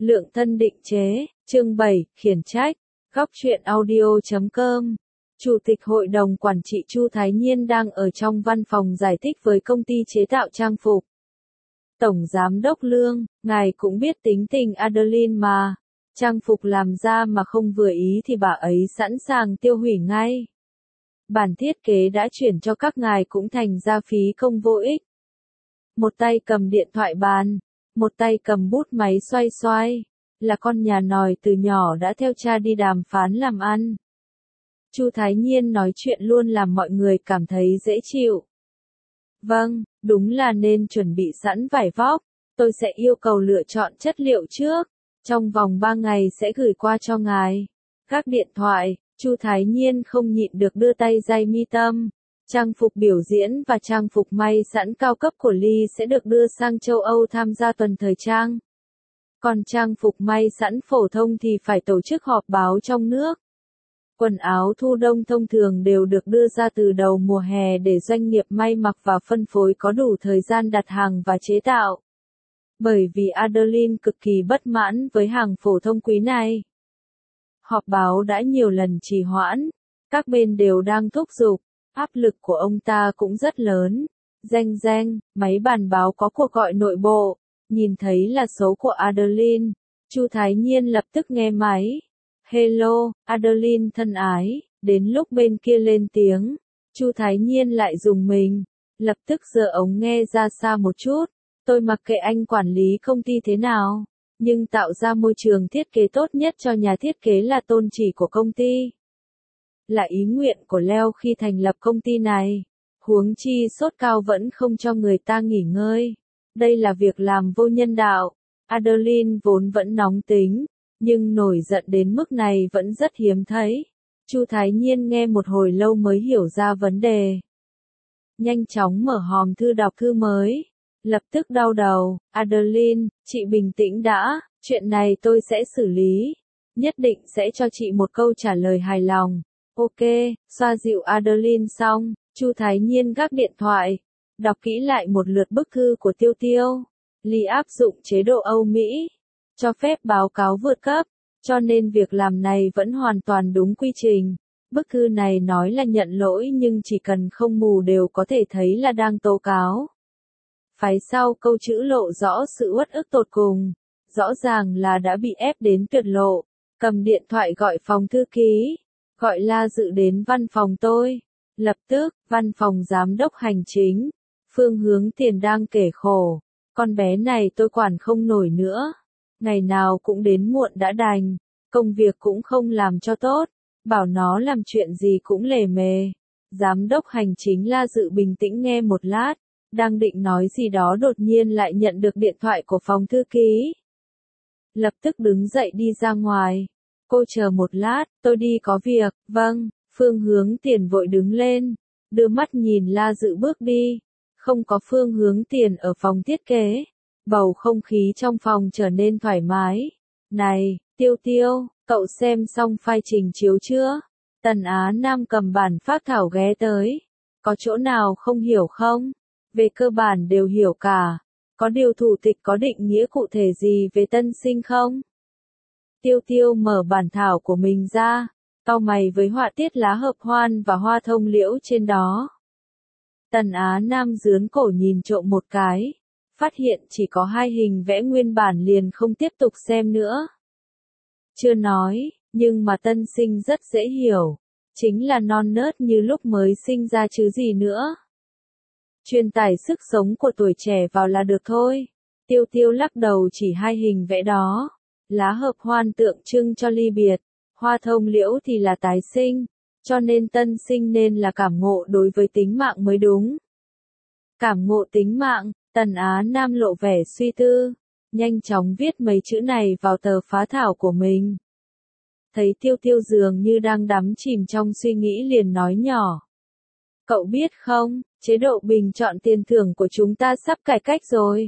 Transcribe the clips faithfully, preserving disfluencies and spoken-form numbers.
Lượng thân định chế, chương bảy, khiển trách, góc truyện audio chấm com. Chủ tịch Hội đồng Quản trị Chu Thái Nhiên đang ở trong văn phòng giải thích với công ty chế tạo trang phục. Tổng Giám đốc Lương, ngài cũng biết tính tình Adeline mà. Trang phục làm ra mà không vừa ý thì bà ấy sẵn sàng tiêu hủy ngay. Bản thiết kế đã chuyển cho các ngài cũng thành ra phí công vô ích. Một tay cầm điện thoại bàn, một tay cầm bút máy xoay xoay, là con nhà nòi từ nhỏ đã theo cha đi đàm phán làm ăn. Chu Thái Nhiên nói chuyện luôn làm mọi người cảm thấy dễ chịu. Vâng, đúng là nên chuẩn bị sẵn vải vóc, tôi sẽ yêu cầu lựa chọn chất liệu trước, trong vòng ba ngày sẽ gửi qua cho ngài. Các điện thoại, Chu Thái Nhiên không nhịn được đưa tay day mi tâm. Trang phục biểu diễn và trang phục may sẵn cao cấp của Ly sẽ được đưa sang châu Âu tham gia tuần thời trang. Còn trang phục may sẵn phổ thông thì phải tổ chức họp báo trong nước. Quần áo thu đông thông thường đều được đưa ra từ đầu mùa hè để doanh nghiệp may mặc và phân phối có đủ thời gian đặt hàng và chế tạo. Bởi vì Adeline cực kỳ bất mãn với hàng phổ thông quý này. Họp báo đã nhiều lần trì hoãn, các bên đều đang thúc giục. Áp lực của ông ta cũng rất lớn. Reng reng, máy bàn báo có cuộc gọi nội bộ. Nhìn thấy là số của Adeline, Chu Thái Nhiên lập tức nghe máy. Hello, Adeline thân ái. Đến lúc bên kia lên tiếng, Chu Thái Nhiên lại dùng mình. Lập tức giơ ống nghe ra xa một chút. Tôi mặc kệ anh quản lý công ty thế nào, nhưng tạo ra môi trường thiết kế tốt nhất cho nhà thiết kế là tôn chỉ của công ty. Là ý nguyện của Leo khi thành lập công ty này. Huống chi sốt cao vẫn không cho người ta nghỉ ngơi. Đây là việc làm vô nhân đạo. Adeline vốn vẫn nóng tính, nhưng nổi giận đến mức này vẫn rất hiếm thấy. Chu Thái Nhiên nghe một hồi lâu mới hiểu ra vấn đề. Nhanh chóng mở hòm thư đọc thư mới. Lập tức đau đầu. Adeline, chị bình tĩnh đã, chuyện này tôi sẽ xử lý. Nhất định sẽ cho chị một câu trả lời hài lòng. Ok, xoa dịu Adeline xong, Chu Thái Nhiên gác điện thoại, đọc kỹ lại một lượt bức thư của Tiêu Tiêu. Ly áp dụng chế độ Âu Mỹ, cho phép báo cáo vượt cấp, cho nên việc làm này vẫn hoàn toàn đúng quy trình. Bức thư này nói là nhận lỗi nhưng chỉ cần không mù đều có thể thấy là đang tố cáo. Phái sau câu chữ lộ rõ sự uất ức tột cùng, rõ ràng là đã bị ép đến tuyệt lộ, cầm điện thoại gọi phòng thư ký. Gọi La Dự đến văn phòng tôi. Lập tức, văn phòng giám đốc hành chính. Phương Hướng Tiền đang kể khổ. Con bé này tôi quản không nổi nữa. Ngày nào cũng đến muộn đã đành. Công việc cũng không làm cho tốt. Bảo nó làm chuyện gì cũng lề mề. Giám đốc hành chính La Dự bình tĩnh nghe một lát. Đang định nói gì đó đột nhiên lại nhận được điện thoại của phòng thư ký. Lập tức đứng dậy đi ra ngoài. Cô chờ một lát, tôi đi có việc. Vâng, Phương Hướng Tiền vội đứng lên, đưa mắt nhìn La Dự bước đi. Không có Phương Hướng Tiền ở phòng thiết kế, bầu không khí trong phòng trở nên thoải mái. Này, Tiêu Tiêu, cậu xem xong file trình chiếu chưa? Tần Á Nam cầm bản phác thảo ghé tới. Có chỗ nào không hiểu không? Về cơ bản đều hiểu cả. Có điều thủ tịch có định nghĩa cụ thể gì về tân sinh không? Tiêu Tiêu mở bản thảo của mình ra, cau mày với họa tiết lá hợp hoan và hoa thông liễu trên đó. Tần Á Nam giướn cổ nhìn trộm một cái, phát hiện chỉ có hai hình vẽ nguyên bản liền không tiếp tục xem nữa. Chưa nói, nhưng mà tân sinh rất dễ hiểu, chính là non nớt như lúc mới sinh ra chứ gì nữa. Truyền tải sức sống của tuổi trẻ vào là được thôi. Tiêu Tiêu lắc đầu chỉ hai hình vẽ đó. Lá hợp hoan tượng trưng cho ly biệt, hoa thông liễu thì là tái sinh, cho nên tân sinh nên là cảm ngộ đối với tính mạng mới đúng. Cảm ngộ tính mạng, Tần Á Nam lộ vẻ suy tư, nhanh chóng viết mấy chữ này vào tờ phá thảo của mình. Thấy Tiêu Tiêu dường như đang đắm chìm trong suy nghĩ liền nói nhỏ. Cậu biết không, chế độ bình chọn tiền thưởng của chúng ta sắp cải cách rồi.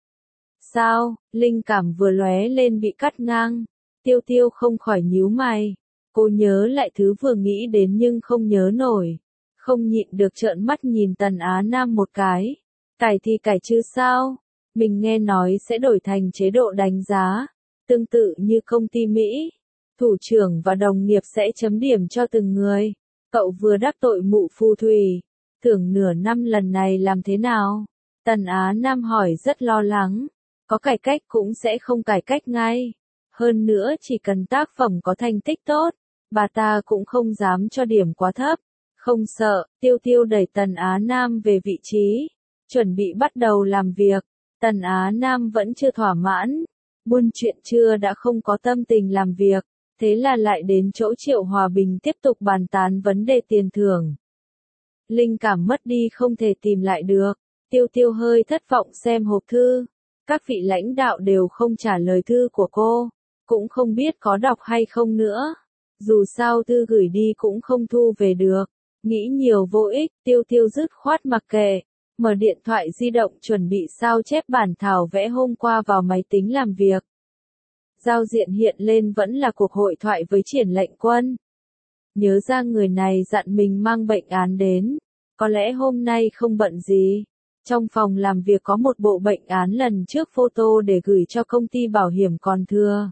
Sao, linh cảm vừa lóe lên bị cắt ngang. Tiêu Tiêu không khỏi nhíu mày. Cô nhớ lại thứ vừa nghĩ đến nhưng không nhớ nổi. Không nhịn được trợn mắt nhìn Tần Á Nam một cái. Cải thì cải chứ sao? Mình nghe nói sẽ đổi thành chế độ đánh giá. Tương tự như công ty Mỹ, thủ trưởng và đồng nghiệp sẽ chấm điểm cho từng người. Cậu vừa đắc tội mụ phù thủy, thưởng nửa năm lần này làm thế nào? Tần Á Nam hỏi rất lo lắng. Có cải cách cũng sẽ không cải cách ngay. Hơn nữa chỉ cần tác phẩm có thành tích tốt, bà ta cũng không dám cho điểm quá thấp. Không sợ, Tiêu Tiêu đẩy Tần Á Nam về vị trí, chuẩn bị bắt đầu làm việc. Tần Á Nam vẫn chưa thỏa mãn, buôn chuyện trưa đã không có tâm tình làm việc, thế là lại đến chỗ Triệu Hòa Bình tiếp tục bàn tán vấn đề tiền thưởng. Linh cảm mất đi không thể tìm lại được, Tiêu Tiêu hơi thất vọng xem hộp thư. Các vị lãnh đạo đều không trả lời thư của cô, cũng không biết có đọc hay không nữa. Dù sao thư gửi đi cũng không thu về được. Nghĩ nhiều vô ích, Tiêu Tiêu dứt khoát mặc kệ, mở điện thoại di động chuẩn bị sao chép bản thảo vẽ hôm qua vào máy tính làm việc. Giao diện hiện lên vẫn là cuộc hội thoại với Triển Lệnh Quân. Nhớ ra người này dặn mình mang bệnh án đến, có lẽ hôm nay không bận gì. Trong phòng làm việc có một bộ bệnh án lần trước photo để gửi cho công ty bảo hiểm còn thừa.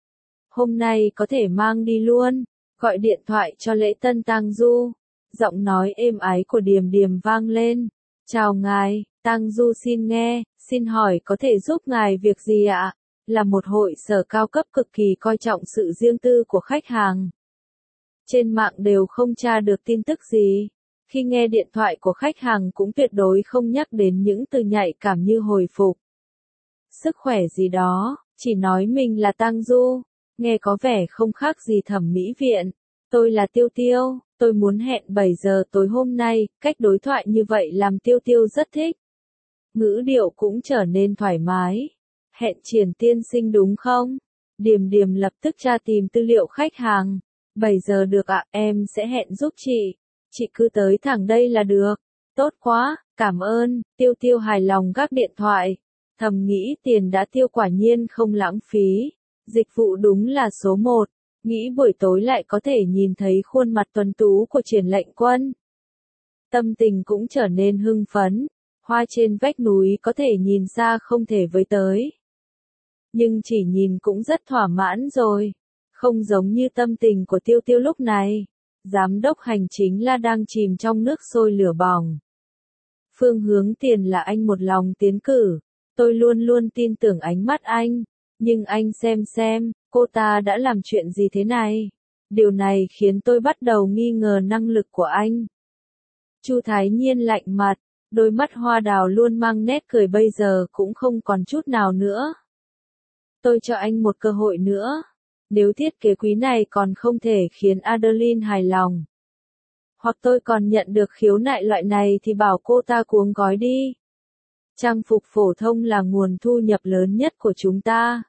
Hôm nay có thể mang đi luôn, gọi điện thoại cho lễ tân tang Du. Giọng nói êm ái của Điềm Điềm vang lên. Chào ngài, tang Du xin nghe, xin hỏi có thể giúp ngài việc gì ạ? Là một hội sở cao cấp cực kỳ coi trọng sự riêng tư của khách hàng. Trên mạng đều không tra được tin tức gì. Khi nghe điện thoại của khách hàng cũng tuyệt đối không nhắc đến những từ nhạy cảm như hồi phục, sức khỏe gì đó, chỉ nói mình là tang Du, nghe có vẻ không khác gì thẩm mỹ viện. Tôi là Tiêu Tiêu, tôi muốn hẹn bảy giờ tối hôm nay, cách đối thoại như vậy làm Tiêu Tiêu rất thích. Ngữ điệu cũng trở nên thoải mái. Hẹn Triển tiên sinh đúng không? Điềm Điềm lập tức tra tìm tư liệu khách hàng. bảy giờ được ạ, em sẽ hẹn giúp chị. Chị cứ tới thẳng đây là được. Tốt quá, cảm ơn. Tiêu Tiêu hài lòng gác điện thoại. Thầm nghĩ tiền đã tiêu quả nhiên không lãng phí. Dịch vụ đúng là số một. Nghĩ buổi tối lại có thể nhìn thấy khuôn mặt tuấn tú của Triển Lệnh Quân. Tâm tình cũng trở nên hưng phấn. Hoa trên vách núi có thể nhìn xa không thể với tới. Nhưng chỉ nhìn cũng rất thỏa mãn rồi. Không giống như tâm tình của Tiêu Tiêu lúc này. Giám đốc hành chính là đang chìm trong nước sôi lửa bỏng. Phương Hướng Tiền là anh một lòng tiến cử. Tôi luôn luôn tin tưởng ánh mắt anh. Nhưng anh xem xem, cô ta đã làm chuyện gì thế này? Điều này khiến tôi bắt đầu nghi ngờ năng lực của anh. Chu Thái Nhiên lạnh mặt, đôi mắt hoa đào luôn mang nét cười bây giờ cũng không còn chút nào nữa. Tôi cho anh một cơ hội nữa. Nếu thiết kế quý này còn không thể khiến Adeline hài lòng, hoặc tôi còn nhận được khiếu nại loại này thì bảo cô ta cuống gói đi. Trang phục phổ thông là nguồn thu nhập lớn nhất của chúng ta.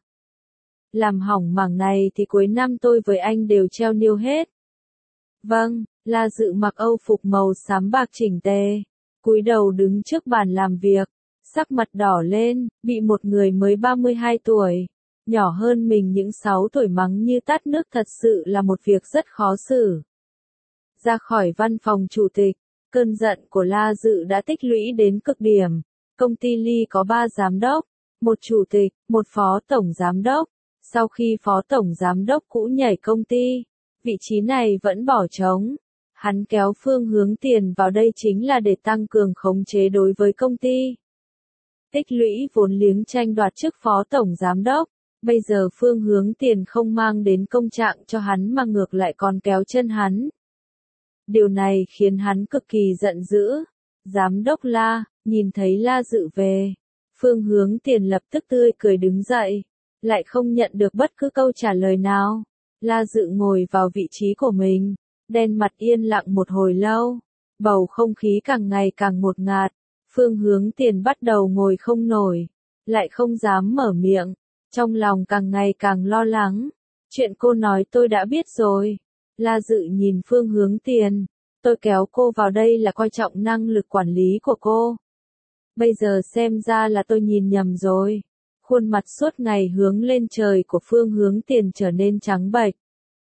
Làm hỏng mảng này thì cuối năm tôi với anh đều treo niêu hết. Vâng, La Dự mặc âu phục màu xám bạc chỉnh tề, cúi đầu đứng trước bàn làm việc, sắc mặt đỏ lên, bị một người mới ba mươi hai tuổi, nhỏ hơn mình những sáu tuổi mắng như tát nước thật sự là một việc rất khó xử. Ra khỏi văn phòng chủ tịch, cơn giận của La Dự đã tích lũy đến cực điểm. Công ty Ly có ba giám đốc, một chủ tịch, một phó tổng giám đốc. Sau khi phó tổng giám đốc cũ nhảy công ty, vị trí này vẫn bỏ trống. Hắn kéo Phương Hướng Tiền vào đây chính là để tăng cường khống chế đối với công ty. Tích lũy vốn liếng tranh đoạt chức phó tổng giám đốc. Bây giờ Phương Hướng Tiền không mang đến công trạng cho hắn mà ngược lại còn kéo chân hắn. Điều này khiến hắn cực kỳ giận dữ. Giám đốc La, nhìn thấy La Dự về, Phương Hướng Tiền lập tức tươi cười đứng dậy, lại không nhận được bất cứ câu trả lời nào. La Dự ngồi vào vị trí của mình, đen mặt yên lặng một hồi lâu, bầu không khí càng ngày càng ngột ngạt. Phương Hướng Tiền bắt đầu ngồi không nổi, lại không dám mở miệng, trong lòng càng ngày càng lo lắng. Chuyện cô nói tôi đã biết rồi. La Dự nhìn Phương Hướng Tiền, tôi kéo cô vào đây là coi trọng năng lực quản lý của cô. Bây giờ xem ra là tôi nhìn nhầm rồi. Khuôn mặt suốt ngày hướng lên trời của Phương Hướng Tiền trở nên trắng bệch.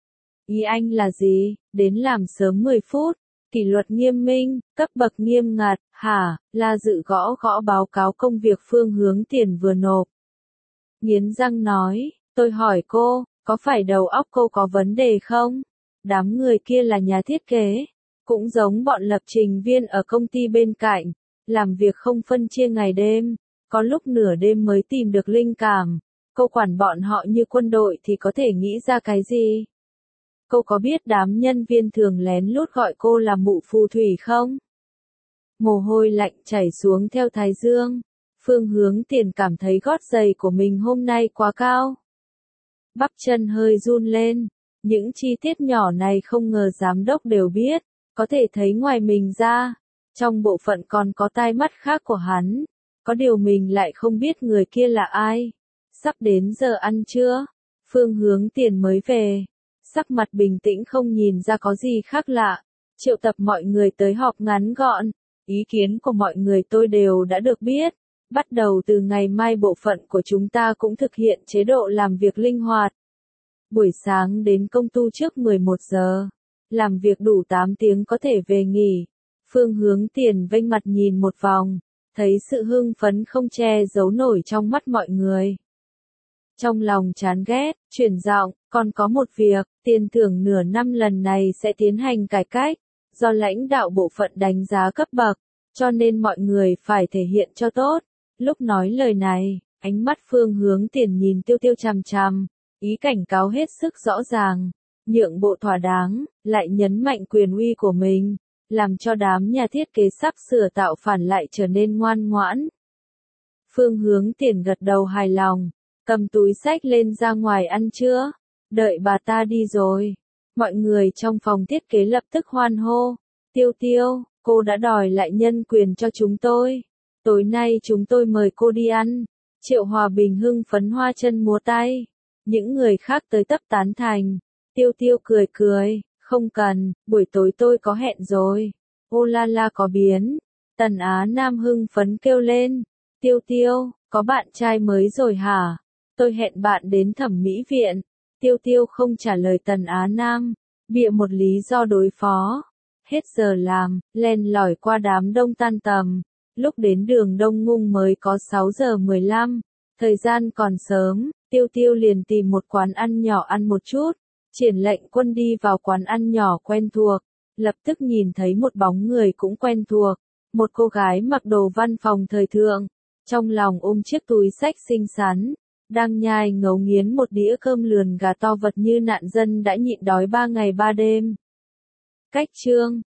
Ý anh là gì? Đến làm sớm mười phút, kỷ luật nghiêm minh, cấp bậc nghiêm ngặt, hả? La Dự gõ gõ báo cáo công việc Phương Hướng Tiền vừa nộp. Nghiến răng nói, Tôi hỏi cô, có phải đầu óc cô có vấn đề không? Đám người kia là nhà thiết kế, cũng giống bọn lập trình viên ở công ty bên cạnh, làm việc không phân chia ngày đêm, có lúc nửa đêm mới tìm được linh cảm. Cô quản bọn họ như quân đội thì có thể nghĩ ra cái gì? Cô có biết đám nhân viên thường lén lút gọi cô là mụ phù thủy không? Mồ hôi lạnh chảy xuống theo thái dương. Phương Hướng Tiền cảm thấy gót giày của mình hôm nay quá cao. Bắp chân hơi run lên. Những chi tiết nhỏ này không ngờ giám đốc đều biết, có thể thấy ngoài mình ra. Trong bộ phận còn có tai mắt khác của hắn. Có điều mình lại không biết người kia là ai. Sắp đến giờ ăn trưa. Phương Hướng Tiền mới về. Sắc mặt bình tĩnh không nhìn ra có gì khác lạ. Triệu tập mọi người tới họp ngắn gọn. Ý kiến của mọi người tôi đều đã được biết. Bắt đầu từ ngày mai bộ phận của chúng ta cũng thực hiện chế độ làm việc linh hoạt. Buổi sáng đến công tu trước mười một giờ. Làm việc đủ tám tiếng có thể về nghỉ. Phương Hướng Tiền vênh mặt nhìn một vòng. Thấy sự hưng phấn không che giấu nổi trong mắt mọi người. Trong lòng chán ghét, chuyển giọng, còn có một việc, tiền thưởng nửa năm lần này sẽ tiến hành cải cách. Do lãnh đạo bộ phận đánh giá cấp bậc, cho nên mọi người phải thể hiện cho tốt. Lúc nói lời này, ánh mắt Phương Hướng Tiền nhìn Tiêu Tiêu chằm chằm, ý cảnh cáo hết sức rõ ràng, nhượng bộ thỏa đáng, lại nhấn mạnh quyền uy của mình, làm cho đám nhà thiết kế sắp sửa tạo phản lại trở nên ngoan ngoãn. Phương Hướng Tiền gật đầu hài lòng, cầm túi xách lên ra ngoài ăn trưa, đợi bà ta đi rồi. Mọi người trong phòng thiết kế lập tức hoan hô, Tiêu Tiêu, cô đã đòi lại nhân quyền cho chúng tôi. Tối nay chúng tôi mời cô đi ăn. Triệu Hòa Bình hưng phấn hoa chân múa tay. Những người khác tới tấp tán thành. Tiêu Tiêu cười cười, không cần, buổi tối tôi có hẹn rồi. Ô la la có biến. Tần Á Nam hưng phấn kêu lên. Tiêu Tiêu, có bạn trai mới rồi hả? Tôi hẹn bạn đến thẩm mỹ viện. Tiêu Tiêu không trả lời Tần Á Nam, bịa một lý do đối phó. Hết giờ làm, len lỏi qua đám đông tan tầm. Lúc đến đường Đông Ngung mới có sáu giờ mười lăm, thời gian còn sớm, Tiêu Tiêu liền tìm một quán ăn nhỏ ăn một chút. Triển Lệnh Quân đi vào quán ăn nhỏ quen thuộc, lập tức nhìn thấy một bóng người cũng quen thuộc, một cô gái mặc đồ văn phòng thời thượng, trong lòng ôm chiếc túi xách xinh xắn, đang nhai ngấu nghiến một đĩa cơm lườn gà to vật như nạn dân đã nhịn đói ba ngày ba đêm. Cách chương